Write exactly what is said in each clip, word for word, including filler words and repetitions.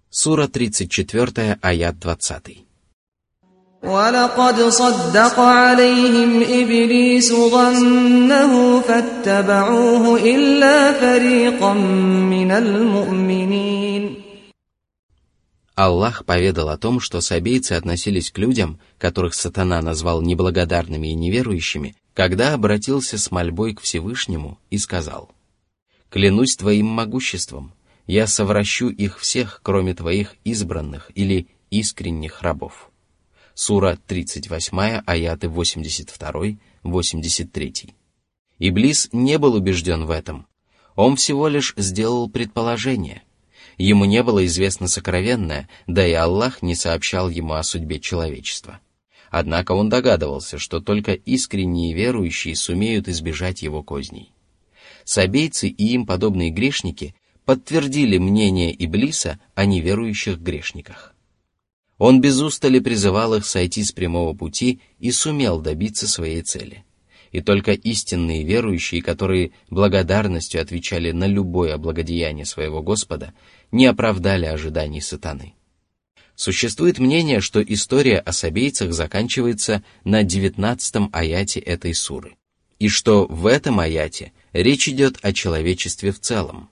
Сура тридцать четыре, аят двадцать. وَلَقَدْ صَدَّقَ عَلَيْهِمْ إِبْلِيسُ ظَنَّهُ فَاتَّبَعُوهُ إِلَّا فَرِيقًا مِّنَ الْمُؤْمِنِينَ. Аллах поведал о том, что сабейцы относились к людям, которых сатана назвал неблагодарными и неверующими, когда обратился с мольбой к Всевышнему и сказал: «Клянусь твоим могуществом, я совращу их всех, кроме твоих избранных или искренних рабов». Сура тридцать восемь, аяты восемьдесят два — восемьдесят три. Иблис не был убежден в этом. Он всего лишь сделал предположение. Ему не было известно сокровенное, да и Аллах не сообщал ему о судьбе человечества. Однако он догадывался, что только искренние верующие сумеют избежать его козней. Сабейцы и им подобные грешники подтвердили мнение Иблиса о неверующих грешниках. Он без устали призывал их сойти с прямого пути и сумел добиться своей цели. И только истинные верующие, которые благодарностью отвечали на любое благодеяние своего Господа, не оправдали ожиданий сатаны. Существует мнение, что история о сабейцах заканчивается на девятнадцатом аяте этой суры, и что в этом аяте речь идет о человечестве в целом.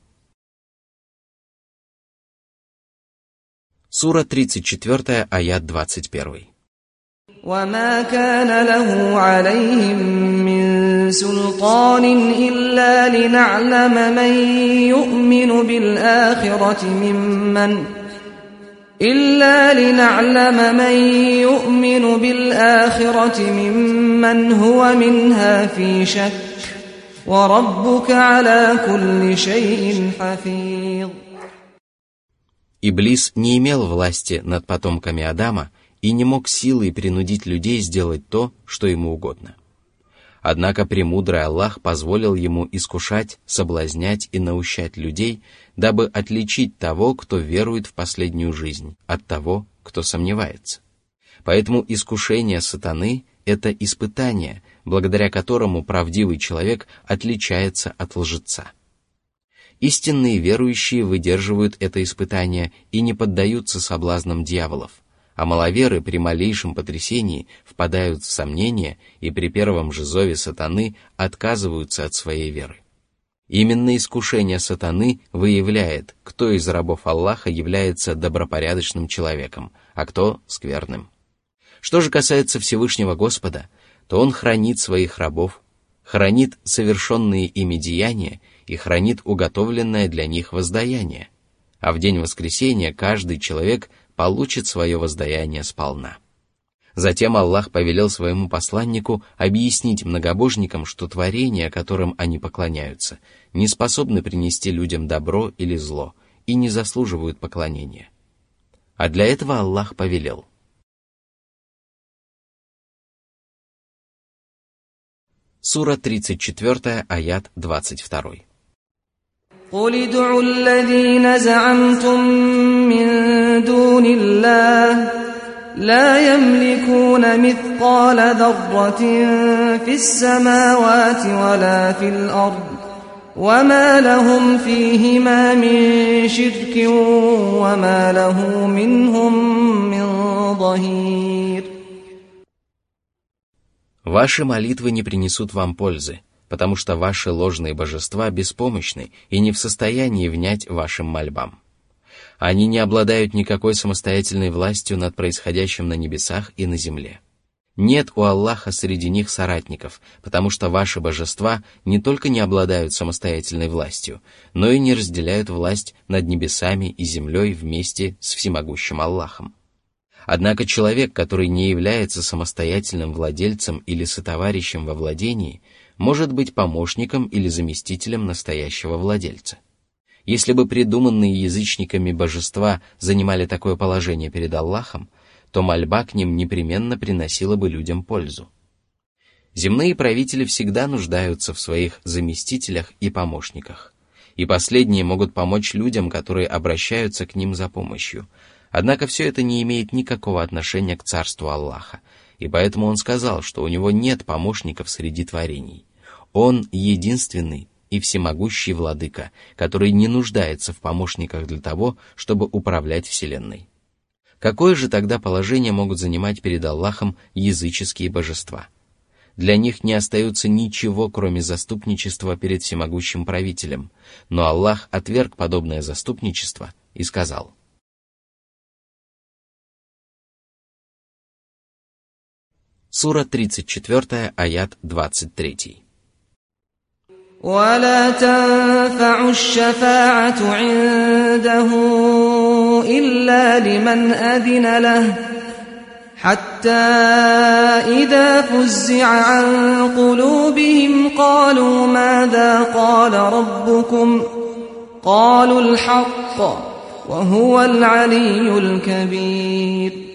Сура тридцать четыре, аят двадцать один. وَمَا كَانَ لَهُ عَلَيْهِم مِّن سُلْطَانٍ إِلَّا لِنَعْلَمَ مَن يُؤْمِنُ بِالْآخِرَةِ مِمَّنْ إِلَّا لِنَعْلَمَ مَن يُؤْمِنُ بِالْآخِرَةِ مِمَّنْ هُوَ مِنْهَا فِي شَكٍّ وَرَبُّكَ عَلَى كُلِّ شَيْءٍ حَفِيظٌ. Иблис не имел власти над потомками Адама и не мог силой принудить людей сделать то, что ему угодно. Однако премудрый Аллах позволил ему искушать, соблазнять и наущать людей, дабы отличить того, кто верует в последнюю жизнь, от того, кто сомневается. Поэтому искушение сатаны — это испытание, благодаря которому правдивый человек отличается от лжеца. Истинные верующие выдерживают это испытание и не поддаются соблазнам дьяволов, а маловеры при малейшем потрясении впадают в сомнение и при первом же зове сатаны отказываются от своей веры. Именно искушение сатаны выявляет, кто из рабов Аллаха является добропорядочным человеком, а кто скверным. Что же касается Всевышнего Господа, то Он хранит своих рабов, хранит совершенные ими деяния и хранит уготовленное для них воздаяние, а в день воскресения каждый человек получит свое воздаяние сполна. Затем Аллах повелел своему посланнику объяснить многобожникам, что творения, которым они поклоняются, не способны принести людям добро или зло и не заслуживают поклонения. А для этого Аллах повелел: Сура тридцать четыре, аят двадцать два. قُلِ ادْعُوا الَّذِينَ زَعَمْتُم مِّن دُونِ اللَّهِ لَا يَمْلِكُونَ مِثْقَالَ ذَرَّةٍ فِي السَّمَاوَاتِ وَلَا فِي الْأَرْضِ وَمَا لَهُمْ فِيهِمَا مِن شِرْكٍ وَمَا لَهُ مِنْهُم مِّن ظَهِيرٍ. Ваши молитвы не принесут вам пользы, потому что ваши ложные божества беспомощны и не в состоянии внять вашим мольбам. Они не обладают никакой самостоятельной властью над происходящим на небесах и на земле. Нет у Аллаха среди них соратников, потому что ваши божества не только не обладают самостоятельной властью, но и не разделяют власть над небесами и землей вместе с всемогущим Аллахом. Однако человек, который не является самостоятельным владельцем или сотоварищем во владении, может быть помощником или заместителем настоящего владельца. Если бы придуманные язычниками божества занимали такое положение перед Аллахом, то мольба к ним непременно приносила бы людям пользу. Земные правители всегда нуждаются в своих заместителях и помощниках, и последние могут помочь людям, которые обращаются к ним за помощью. Однако все это не имеет никакого отношения к царству Аллаха, и поэтому он сказал, что у него нет помощников среди творений. Он единственный, и всемогущий владыка, который не нуждается в помощниках для того, чтобы управлять вселенной. Какое же тогда положение могут занимать перед Аллахом языческие божества? Для них не остается ничего, кроме заступничества перед всемогущим правителем, но Аллах отверг подобное заступничество и сказал: Сура тридцать четыре, аят двадцать три. ولا تنفع الشفاعة عنده إلا لمن أذن له حتى إذا فزع عن قلوبهم قالوا ماذا قال ربكم قالوا الحق وهو العلي الكبير.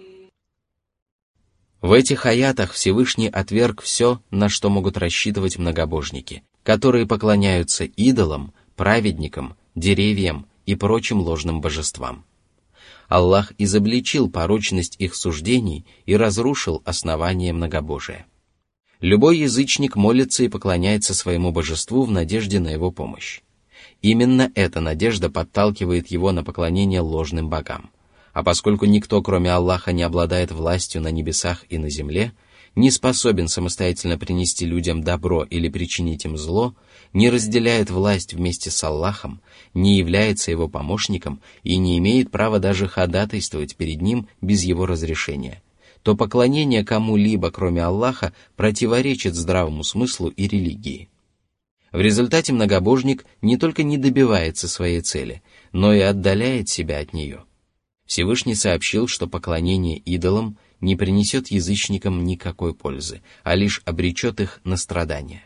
В этих аятах Всевышний отверг все, на что могут рассчитывать многобожники, которые поклоняются идолам, праведникам, деревьям и прочим ложным божествам. Аллах изобличил порочность их суждений и разрушил основание многобожия. Любой язычник молится и поклоняется своему божеству в надежде на его помощь. Именно эта надежда подталкивает его на поклонение ложным богам. А поскольку никто, кроме Аллаха, не обладает властью на небесах и на земле, не способен самостоятельно принести людям добро или причинить им зло, не разделяет власть вместе с Аллахом, не является его помощником и не имеет права даже ходатайствовать перед ним без его разрешения, то поклонение кому-либо, кроме Аллаха, противоречит здравому смыслу и религии. В результате многобожник не только не добивается своей цели, но и отдаляет себя от нее. Всевышний сообщил, что поклонение идолам не принесет язычникам никакой пользы, а лишь обречет их на страдания.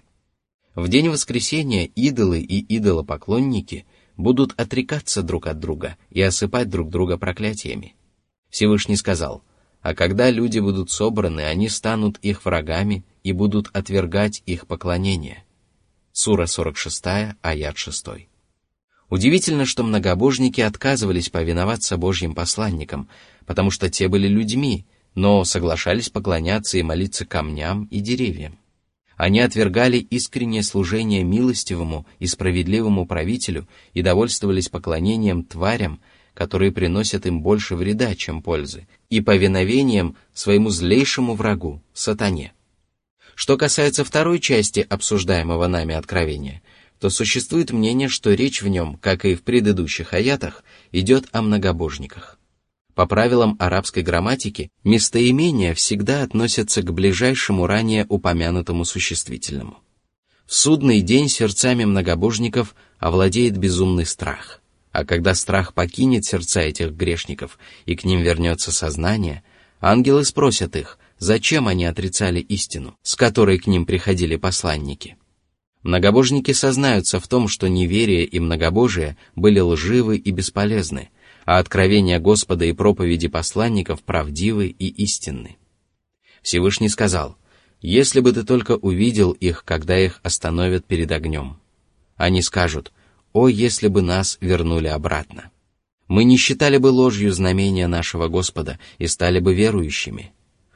В день воскресения идолы и идолопоклонники будут отрекаться друг от друга и осыпать друг друга проклятиями. Всевышний сказал: «А когда люди будут собраны, они станут их врагами и будут отвергать их поклонение». Сура сорок шесть, аят шесть. Удивительно, что многобожники отказывались повиноваться Божьим посланникам, потому что те были людьми, но соглашались поклоняться и молиться камням и деревьям. Они отвергали искреннее служение милостивому и справедливому правителю и довольствовались поклонением тварям, которые приносят им больше вреда, чем пользы, и повиновением своему злейшему врагу, сатане. Что касается второй части обсуждаемого нами откровения, то существует мнение, что речь в нем, как и в предыдущих аятах, идет о многобожниках. По правилам арабской грамматики, местоимения всегда относятся к ближайшему ранее упомянутому существительному. В судный день сердцами многобожников овладеет безумный страх, а когда страх покинет сердца этих грешников и к ним вернется сознание, ангелы спросят их, зачем они отрицали истину, с которой к ним приходили посланники. Многобожники сознаются в том, что неверие и многобожие были лживы и бесполезны, а откровения Господа и проповеди посланников правдивы и истинны. Всевышний сказал: «Если бы ты только увидел их, когда их остановят перед огнем». Они скажут: «О, если бы нас вернули обратно! Мы не считали бы ложью знамения нашего Господа и стали бы верующими».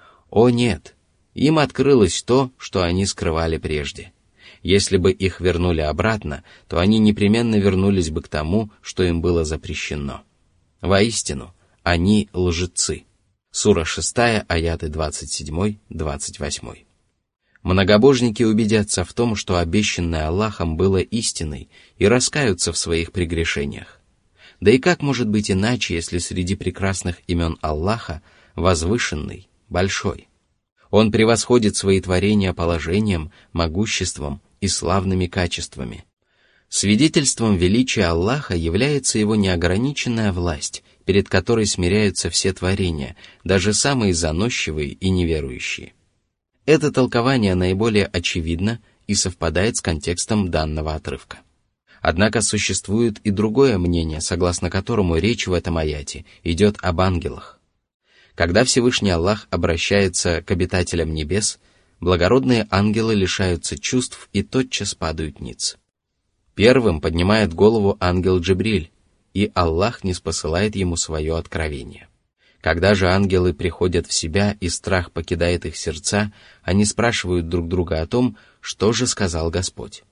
О нет, им открылось то, что они скрывали прежде. Если бы их вернули обратно, то они непременно вернулись бы к тому, что им было запрещено. Воистину, они лжецы. Сура шесть, аяты двадцать семь - двадцать восемь. Многобожники убедятся в том, что обещанное Аллахом было истиной, и раскаются в своих прегрешениях. Да и как может быть иначе, если среди прекрасных имен Аллаха возвышенный, большой? Он превосходит свои творения положением, могуществом и славными качествами. Свидетельством величия Аллаха является его неограниченная власть, перед которой смиряются все творения, даже самые заносчивые и неверующие. Это толкование наиболее очевидно и совпадает с контекстом данного отрывка. Однако существует и другое мнение, согласно которому речь в этом аяте идет об ангелах. Когда Всевышний Аллах обращается к обитателям небес, благородные ангелы лишаются чувств и тотчас падают ниц. Первым поднимает голову ангел Джибриль, и Аллах ниспосылает ему свое откровение. Когда же ангелы приходят в себя и страх покидает их сердца, они спрашивают друг друга о том, что же сказал Господь.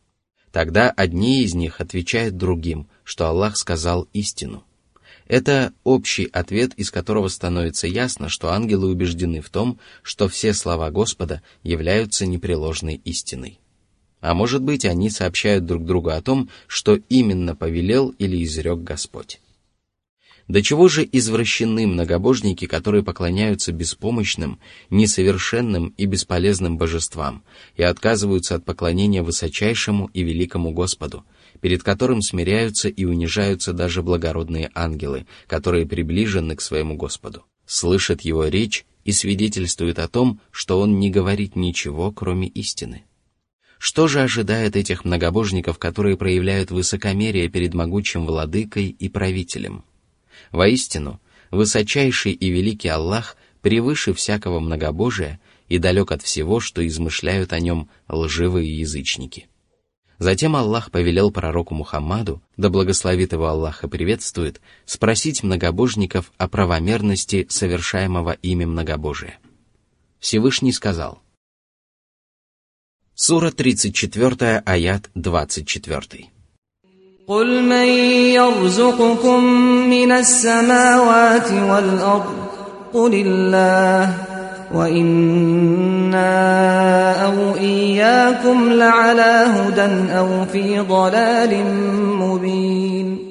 Тогда одни из них отвечают другим, что Аллах сказал истину. Это общий ответ, из которого становится ясно, что ангелы убеждены в том, что все слова Господа являются непреложной истиной. А может быть, они сообщают друг другу о том, что именно повелел или изрек Господь. До чего же извращены многобожники, которые поклоняются беспомощным, несовершенным и бесполезным божествам и отказываются от поклонения высочайшему и великому Господу, перед которым смиряются и унижаются даже благородные ангелы, которые приближены к своему Господу, слышат его речь и свидетельствуют о том, что он не говорит ничего, кроме истины. Что же ожидает этих многобожников, которые проявляют высокомерие перед могучим владыкой и правителем? Воистину, высочайший и великий Аллах превыше всякого многобожия и далек от всего, что измышляют о нем лживые язычники. Затем Аллах повелел пророку Мухаммаду, да благословит его Аллах и приветствует, спросить многобожников о правомерности совершаемого ими многобожия. Всевышний сказал. Сура тридцать четыре, аят двадцать четыре. قل من يرزقكم من السماوات والأرض قل الله وإنا أو إياكم لعلى هدى أو في ضلال مبين.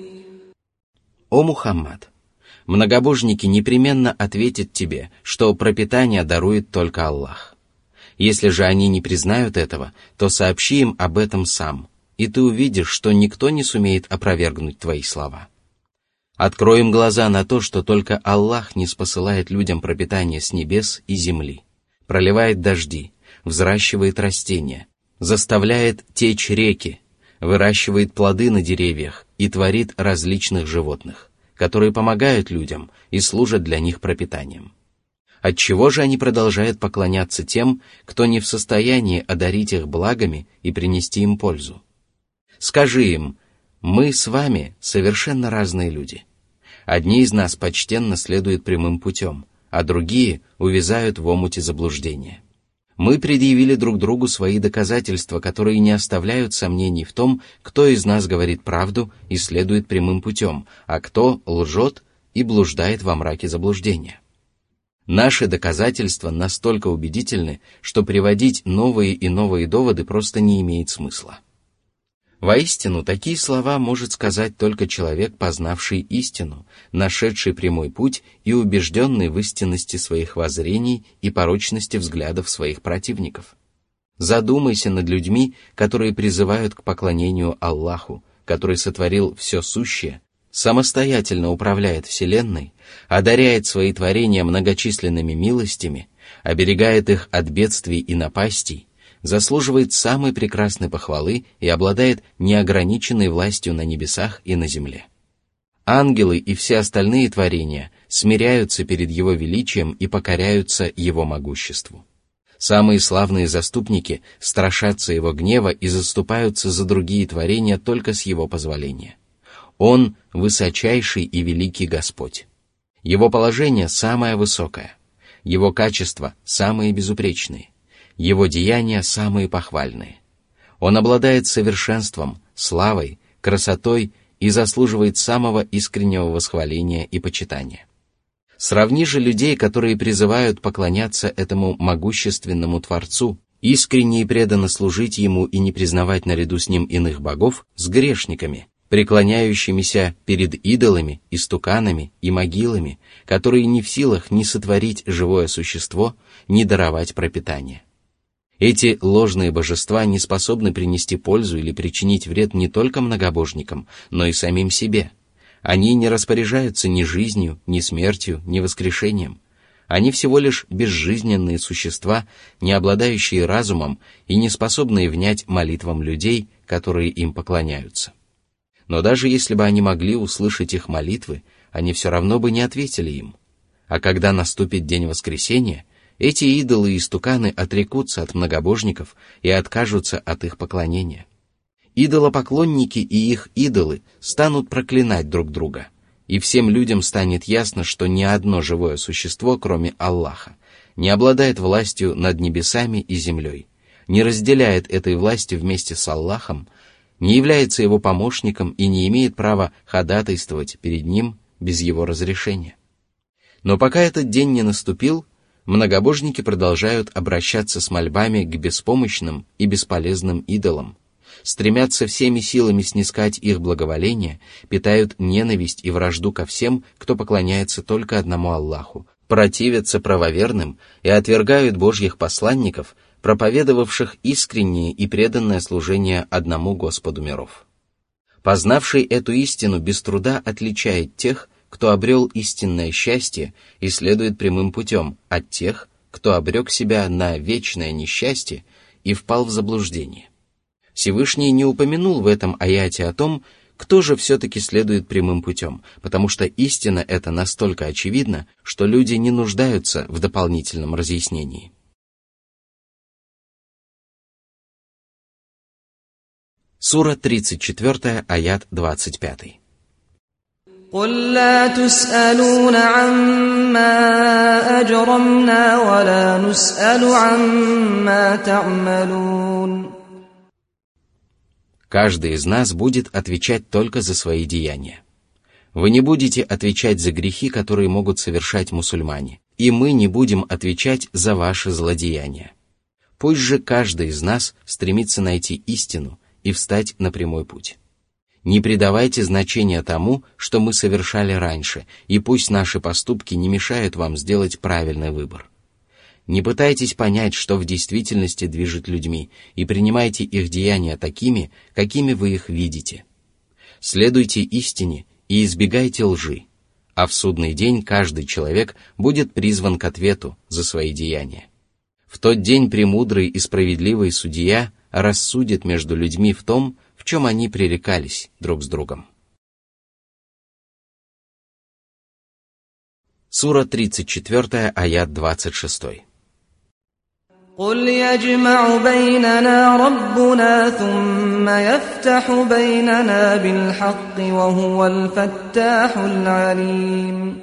О Мухаммад, многобожники непременно ответят тебе, что пропитание дарует только Аллах. Если же они не признают этого, то сообщи им об этом сам, и ты увидишь, что никто не сумеет опровергнуть твои слова. Открой им глаза на то, что только Аллах не спосылает людям пропитание с небес и земли, проливает дожди, взращивает растения, заставляет течь реки, выращивает плоды на деревьях и творит различных животных, которые помогают людям и служат для них пропитанием. Отчего же они продолжают поклоняться тем, кто не в состоянии одарить их благами и принести им пользу? Скажи им, мы с вами совершенно разные люди. Одни из нас почтенно следуют прямым путем, а другие увязают в омуте заблуждения. Мы предъявили друг другу свои доказательства, которые не оставляют сомнений в том, кто из нас говорит правду и следует прямым путем, а кто лжет и блуждает во мраке заблуждения. Наши доказательства настолько убедительны, что приводить новые и новые доводы просто не имеет смысла. Воистину, такие слова может сказать только человек, познавший истину, нашедший прямой путь и убежденный в истинности своих воззрений и порочности взглядов своих противников. Задумайся над людьми, которые призывают к поклонению Аллаху, который сотворил все сущее, самостоятельно управляет Вселенной, одаряет свои творения многочисленными милостями, оберегает их от бедствий и напастей, заслуживает самой прекрасной похвалы и обладает неограниченной властью на небесах и на земле. Ангелы и все остальные творения смиряются перед Его величием и покоряются Его могуществу. Самые славные заступники страшатся Его гнева и заступаются за другие творения только с Его позволения. Он — высочайший и великий Господь. Его положение самое высокое, Его качества самые безупречные, Его деяния самые похвальные. Он обладает совершенством, славой, красотой и заслуживает самого искреннего восхваления и почитания. Сравни же людей, которые призывают поклоняться этому могущественному Творцу, искренне и преданно служить Ему и не признавать наряду с Ним иных богов, с грешниками, преклоняющимися перед идолами, истуканами и могилами, которые не в силах ни сотворить живое существо, ни даровать пропитание. Эти ложные божества не способны принести пользу или причинить вред не только многобожникам, но и самим себе. Они не распоряжаются ни жизнью, ни смертью, ни воскрешением. Они всего лишь безжизненные существа, не обладающие разумом и не способные внять молитвам людей, которые им поклоняются. Но даже если бы они могли услышать их молитвы, они все равно бы не ответили им. А когда наступит день воскресения, эти идолы и истуканы отрекутся от многобожников и откажутся от их поклонения. Идолопоклонники и их идолы станут проклинать друг друга, и всем людям станет ясно, что ни одно живое существо, кроме Аллаха, не обладает властью над небесами и землей, не разделяет этой власти вместе с Аллахом не является его помощником и не имеет права ходатайствовать перед ним без его разрешения. Но пока этот день не наступил, многобожники продолжают обращаться с мольбами к беспомощным и бесполезным идолам, стремятся всеми силами снискать их благоволение, питают ненависть и вражду ко всем, кто поклоняется только одному Аллаху, противятся правоверным и отвергают Божьих посланников, проповедовавших искреннее и преданное служение одному Господу миров. Познавший эту истину без труда отличает тех, кто обрел истинное счастье и следует прямым путем, от тех, кто обрек себя на вечное несчастье и впал в заблуждение. Всевышний не упомянул в этом аяте о том, кто же все-таки следует прямым путем, потому что истина эта настолько очевидна, что люди не нуждаются в дополнительном разъяснении. Сура тридцать четыре, аят двадцать пять. قل لا تسألون عما أجرمنا ولا نسأل عما تعملون. Каждый из нас будет отвечать только за свои деяния. Вы не будете отвечать за грехи, которые могут совершать мусульмане, и мы не будем отвечать за ваши злодеяния. Пусть же каждый из нас стремится найти истину и встать на прямой путь. Не придавайте значения тому, что мы совершали раньше, и пусть наши поступки не мешают вам сделать правильный выбор. Не пытайтесь понять, что в действительности движет людьми, и принимайте их деяния такими, какими вы их видите. Следуйте истине и избегайте лжи, а в судный день каждый человек будет призван к ответу за свои деяния. В тот день премудрый и справедливый судья рассудит между людьми в том, в чем они пререкались друг с другом. Сура тридцать четыре, аят двадцать шесть. قل يجمع بيننا ربنا ثم يفتح بيننا بالحق وهو الفتاح العليم.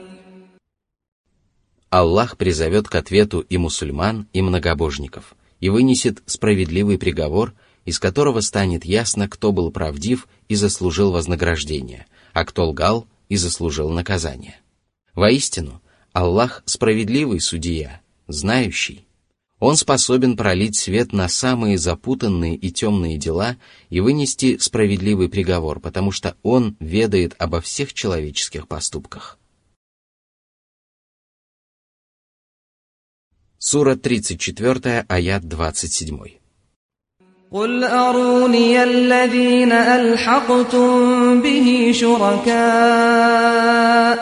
Аллах призовет к ответу и мусульман, и многобожников, и вынесет справедливый приговор, из которого станет ясно, кто был правдив и заслужил вознаграждение, а кто лгал и заслужил наказание. Воистину, Аллах справедливый судья, знающий. Он способен пролить свет на самые запутанные и темные дела и вынести справедливый приговор, потому что Он ведает обо всех человеческих поступках. Сура тридцать четыре, аят двадцать семь. قل أروني الذين ألحقتم به شركاء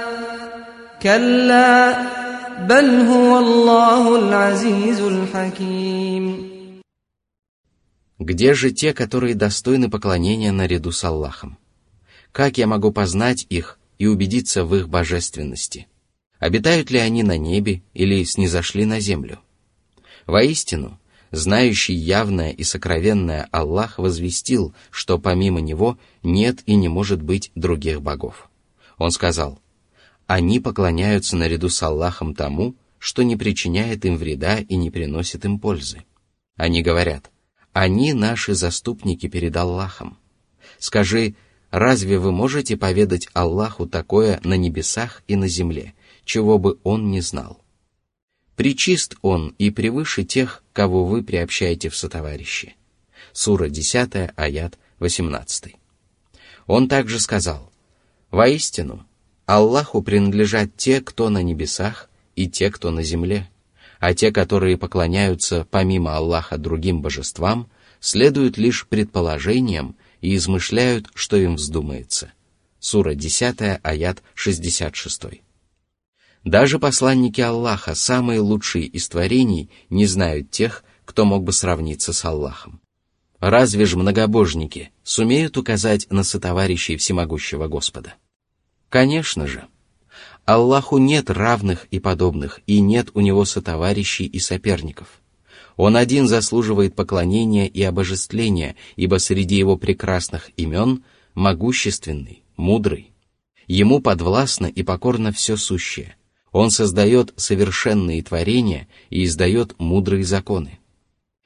كلا بل هو الله العزيز الحكيم. Где же те, которые достойны поклонения наряду с Аллахом? Как я могу познать их и убедиться в их божественности? Обитают ли они на небе или снизошли на землю? Воистину, знающий явное и сокровенное Аллах возвестил, что помимо Него нет и не может быть других богов. Он сказал: «Они поклоняются наряду с Аллахом тому, что не причиняет им вреда и не приносит им пользы». Они говорят: «Они наши заступники перед Аллахом». Скажи: разве вы можете поведать Аллаху такое на небесах и на земле, чего бы Он не знал? Пречист Он и превыше тех, кого вы приобщаете в сотоварищи. Сура десять, аят восемнадцать. Он также сказал: «Воистину, Аллаху принадлежат те, кто на небесах, и те, кто на земле, а те, которые поклоняются помимо Аллаха другим божествам, следуют лишь предположениям и измышляют, что им вздумается». Сура десять, аят шестьдесят шесть. Даже посланники Аллаха, самые лучшие из творений, не знают тех, кто мог бы сравниться с Аллахом. Разве ж многобожники сумеют указать на сотоварищей всемогущего Господа? Конечно же. Аллаху нет равных и подобных, и нет у Него сотоварищей и соперников. Он один заслуживает поклонения и обожествления, ибо среди Его прекрасных имен могущественный, мудрый. Ему подвластно и покорно все сущее. Он создает совершенные творения и издает мудрые законы.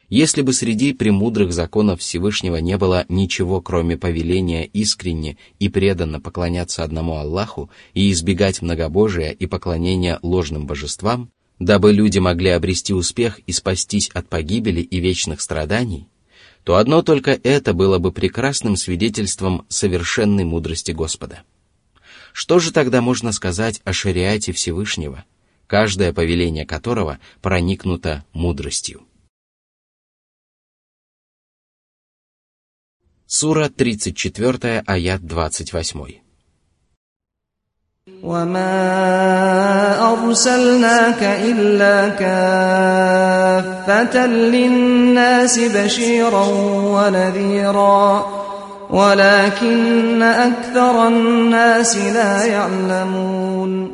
Если бы среди премудрых законов Всевышнего не было ничего, кроме повеления искренне и преданно поклоняться одному Аллаху и избегать многобожия и поклонения ложным божествам, дабы люди могли обрести успех и спастись от погибели и вечных страданий, то одно только это было бы прекрасным свидетельством совершенной мудрости Господа. Что же тогда можно сказать о шариате Всевышнего, каждое повеление которого проникнуто мудростью? Сура тридцать четыре, аят двадцать восемь. وَمَا أَرْسَلْنَاكَ إِلَّا كَافَّةً لِلنَّاسِ بَشِيرًا وَنَذِيرًا وَلَكِنَّ أَكْثَرَ النَّاسِ لَا يَعْلَمُونَ.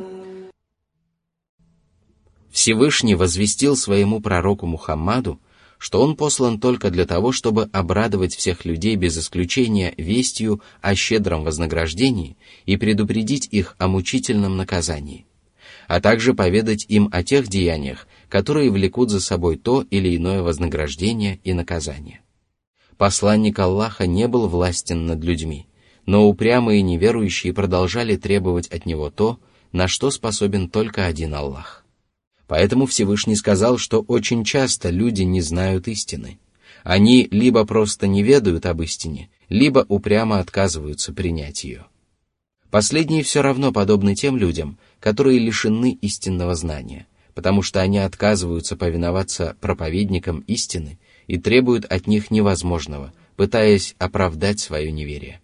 Всевышний возвестил своему пророку Мухаммаду, что он послан только для того, чтобы обрадовать всех людей без исключения вестью о щедром вознаграждении и предупредить их о мучительном наказании, а также поведать им о тех деяниях, которые влекут за собой то или иное вознаграждение и наказание. Посланник Аллаха не был властен над людьми, но упрямые неверующие продолжали требовать от него то, на что способен только один Аллах. Поэтому Всевышний сказал, что очень часто люди не знают истины. Они либо просто не ведают об истине, либо упрямо отказываются принять ее. Последние все равно подобны тем людям, которые лишены истинного знания, потому что они отказываются повиноваться проповедникам истины и требуют от них невозможного, пытаясь оправдать свое неверие.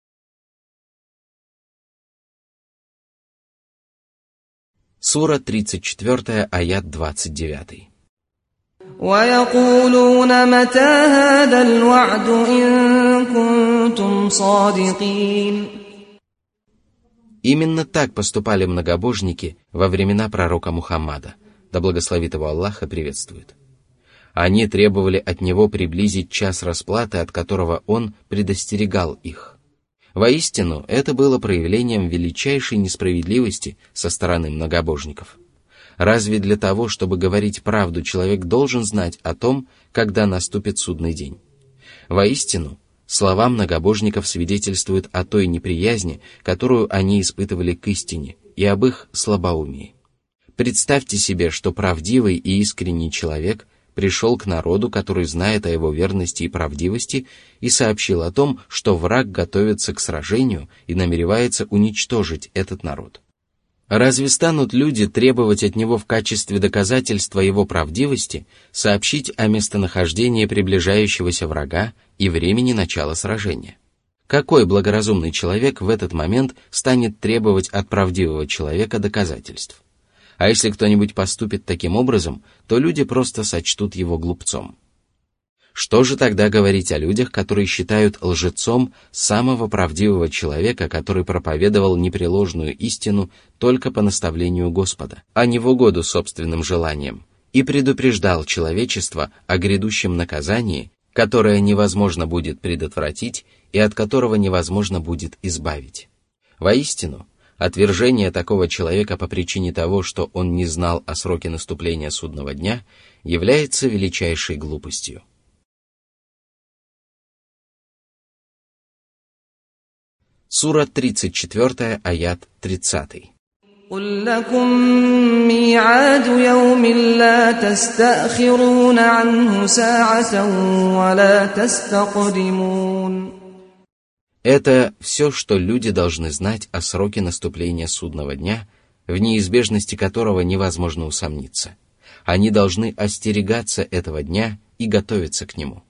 Сура тридцать четыре, аят двадцать девять. وَيَقُولُونَ مَتَى هَذَا الْوَعْدُ إِن كُنتُمْ صَادِقِينَ. Именно так поступали многобожники во времена пророка Мухаммада, да благословит его Аллах и приветствует. Они требовали от него приблизить час расплаты, от которого он предостерегал их. Воистину, это было проявлением величайшей несправедливости со стороны многобожников. Разве для того, чтобы говорить правду, человек должен знать о том, когда наступит судный день? Воистину, слова многобожников свидетельствуют о той неприязни, которую они испытывали к истине, и об их слабоумии. Представьте себе, что правдивый и искренний человек пришел к народу, который знает о его верности и правдивости, и сообщил о том, что враг готовится к сражению и намеревается уничтожить этот народ. Разве станут люди требовать от него в качестве доказательства его правдивости сообщить о местонахождении приближающегося врага и времени начала сражения? Какой благоразумный человек в этот момент станет требовать от правдивого человека доказательств? А если кто-нибудь поступит таким образом, то люди просто сочтут его глупцом. Что же тогда говорить о людях, которые считают лжецом самого правдивого человека, который проповедовал непреложную истину только по наставлению Господа, а не в угоду собственным желаниям, и предупреждал человечество о грядущем наказании, которое невозможно будет предотвратить и от которого невозможно будет избавить? Воистину, отвержение такого человека по причине того, что он не знал о сроке наступления судного дня, является величайшей глупостью. Сура тридцать четыре, аят тридцать. قُل لَّكُم مِّيعَادُ يَوْمٍ لَّا تَسْتَأْخِرُونَ عَنْهُ سَاعَةً وَلَا تَسْتَقْدِمُونَ. Это все, что люди должны знать о сроке наступления судного дня, в неизбежности которого невозможно усомниться. Они должны остерегаться этого дня и готовиться к нему.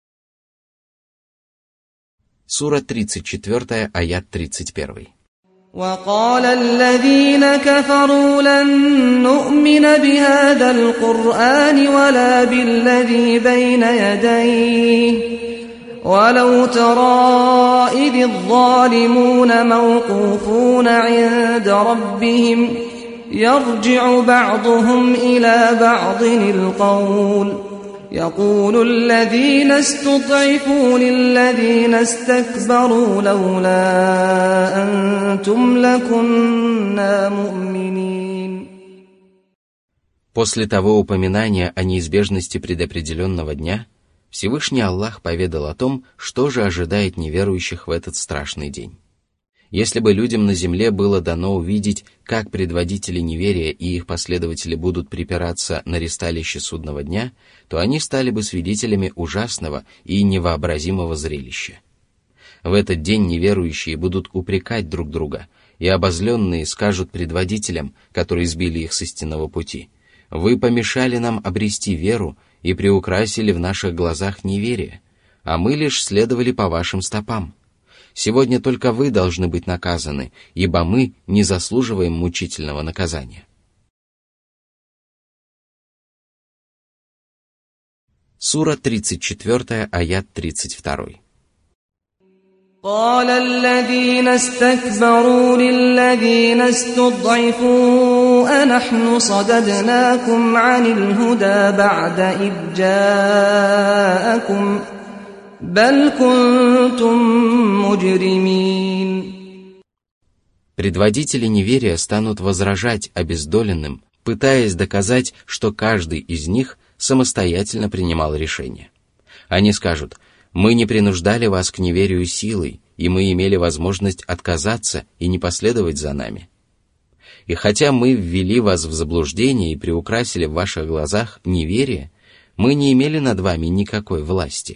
Сура тридцать четыре, аят тридцать один. وَقَالَ الَّذِينَ كَفَرُوا لَن نُّؤْمِنَ بِهَذَا الْقُرْآنِ وَلَا بِالَّذِي بَيْنَ يَدَيْهِ وَلَوْ تَرَىٰ إِذِ الظَّالِمُونَ مَوْقُوفُونَ عِندَ رَبِّهِمْ يَرْجِعُ بَعْضُهُمْ إِلَىٰ بَعْضٍ الْقَوْلَ يَقُولُ الَّذِينَ اسْتُضْعِفُوا لِلَّذِينَ اسْتَكْبَرُوا لَوْلَا أَنتُمْ لَكُنَّا مُؤْمِنِينَ. После того упоминания о неизбежности предопределенного дня, Всевышний Аллах поведал о том, что же ожидает неверующих в этот страшный день. Если бы людям на земле было дано увидеть, как предводители неверия и их последователи будут припираться на ристалище судного дня, то они стали бы свидетелями ужасного и невообразимого зрелища. В этот день неверующие будут упрекать друг друга, и обозленные скажут предводителям, которые сбили их с истинного пути: «Вы помешали нам обрести веру и приукрасили в наших глазах неверие, а мы лишь следовали по вашим стопам. Сегодня только вы должны быть наказаны, ибо мы не заслуживаем мучительного наказания». Сура тридцать четыре, аят тридцать два. قال الذين استكبروا للذين استضعفوا أنحن صددناكم عن الهدى بعد إذ جاءكم بل كنتم مجرمين. Предводители неверия станут возражать обездоленным, пытаясь доказать, что каждый из них самостоятельно принимал решение. Они скажут: «Мы не принуждали вас к неверию силой, и мы имели возможность отказаться и не последовать за нами. И хотя мы ввели вас в заблуждение и приукрасили в ваших глазах неверие, мы не имели над вами никакой власти».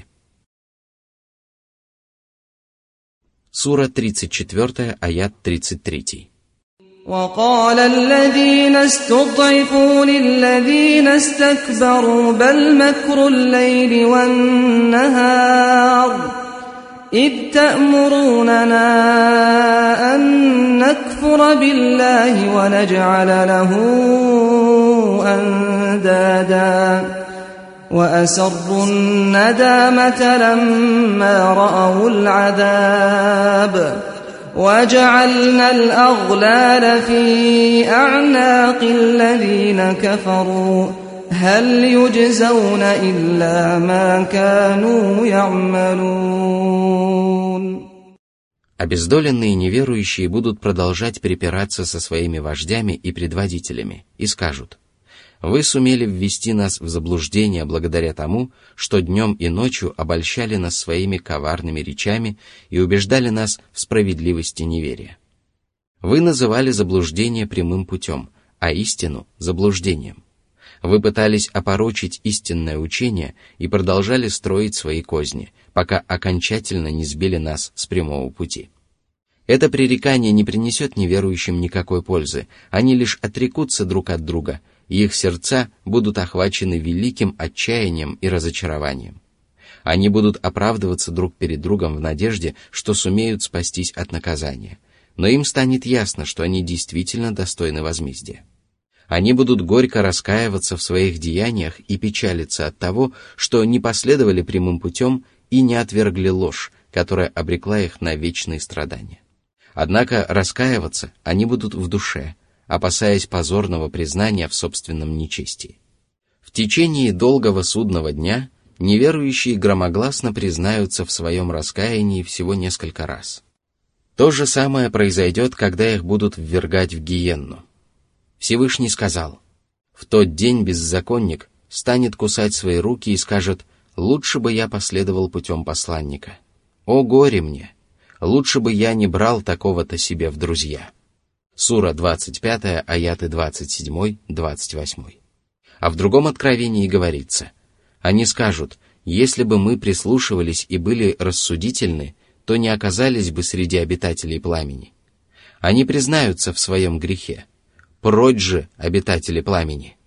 Сура тридцать четыре, аят тридцать три. وقال الذين استضعفوا للذين استكبروا بل مكر الليل والنهار إذ تأمروننا أن نكفر بالله ونجعل له أندادا وأسروا الندامة لما رأوا العذاب وجعلنا الأغلال في أعناق الذين كفروا هل يجزون إلا ما كانوا يعملون. Обездоленные неверующие будут продолжать припираться со своими вождями и предводителями и скажут: «Вы сумели ввести нас в заблуждение благодаря тому, что днем и ночью обольщали нас своими коварными речами и убеждали нас в справедливости неверия. Вы называли заблуждение прямым путем, а истину – заблуждением. Вы пытались опорочить истинное учение и продолжали строить свои козни, пока окончательно не сбили нас с прямого пути. Это пререкание не принесет неверующим никакой пользы, они лишь отрекутся друг от друга, и их сердца будут охвачены великим отчаянием и разочарованием. Они будут оправдываться друг перед другом в надежде, что сумеют спастись от наказания, но им станет ясно, что они действительно достойны возмездия. Они будут горько раскаиваться в своих деяниях и печалиться от того, что не последовали прямым путем и не отвергли ложь, которая обрекла их на вечные страдания. Однако раскаиваться они будут в душе, опасаясь позорного признания в собственном нечестии. В течение долгого судного дня неверующие громогласно признаются в своем раскаянии всего несколько раз. То же самое произойдет, когда их будут ввергать в гиенну. Всевышний сказал: «В тот день беззаконник станет кусать свои руки и скажет: лучше бы я последовал путем посланника. О горе мне! Лучше бы я не брал такого-то себе в друзья». Сура двадцать пять, аяты двадцать семь двадцать восемь. А в другом откровении говорится: они скажут: если бы мы прислушивались и были рассудительны, то не оказались бы среди обитателей пламени. Они признаются в своем грехе. Прочь же, обитатели пламени.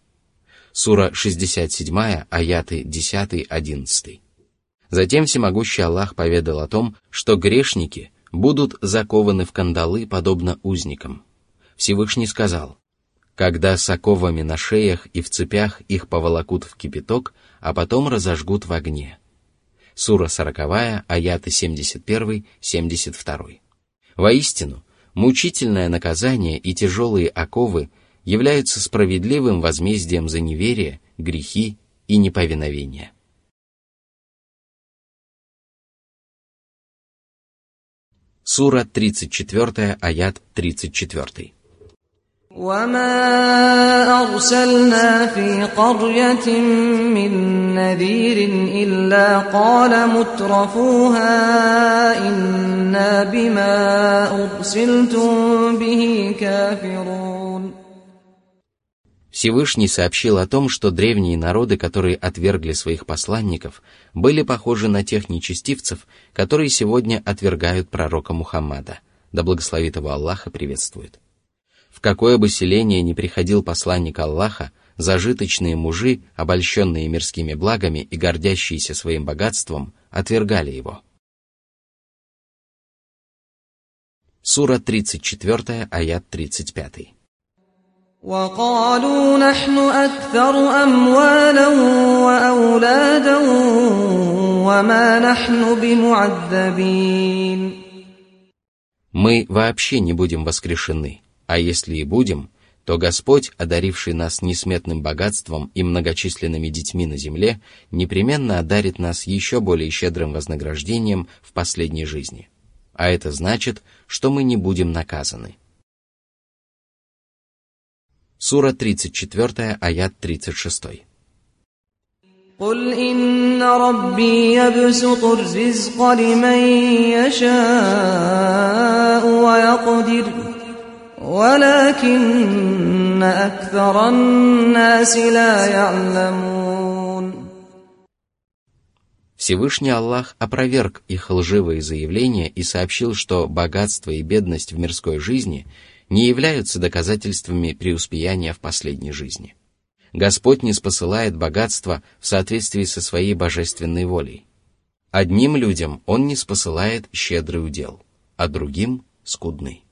Сура шестьдесят семь, аяты десять одиннадцать. Затем всемогущий Аллах поведал о том, что грешники будут закованы в кандалы, подобно узникам. Всевышний сказал: «Когда с оковами на шеях и в цепях их поволокут в кипяток, а потом разожгут в огне». Сура сороковая, аяты семьдесят один семьдесят два. Воистину, мучительное наказание и тяжелые оковы являются справедливым возмездием за неверие, грехи и неповиновение. Сура тридцать четыре, аят тридцать четыре. وما أرسلنا في قرية من نذير إلا قال مترفوها إنا بما أرسلتم به كافرون. Всевышний сообщил о том, что древние народы, которые отвергли своих посланников, были похожи на тех нечестивцев, которые сегодня отвергают пророка Мухаммада, да благословит его Аллах и приветствует. В какое бы селение ни приходил посланник Аллаха, зажиточные мужи, обольщенные мирскими благами и гордящиеся своим богатством, отвергали его. Сура тридцать четыре, аят тридцать пять. وقالوا نحن أكثر أموالا وأولادا وما نحن بمعذبين. Мы вообще не будем воскрешены, а если и будем, то Господь, одаривший нас несметным богатством и многочисленными детьми на земле, непременно одарит нас еще более щедрым вознаграждением в последней жизни. А это значит, что мы не будем наказаны. Сура тридцать четыре, аят тридцать шесть. قل إن ربي يبسط الرزق لمن يشاء ويقدر ولكن أكثر الناس لا يعلمون. Всевышний Аллах опроверг их лживые заявления и сообщил, что богатство и бедность в мирской жизни не являются доказательствами преуспеяния в последней жизни. Господь ниспосылает богатство в соответствии со своей божественной волей. Одним людям Он ниспосылает щедрый удел, а другим — скудный.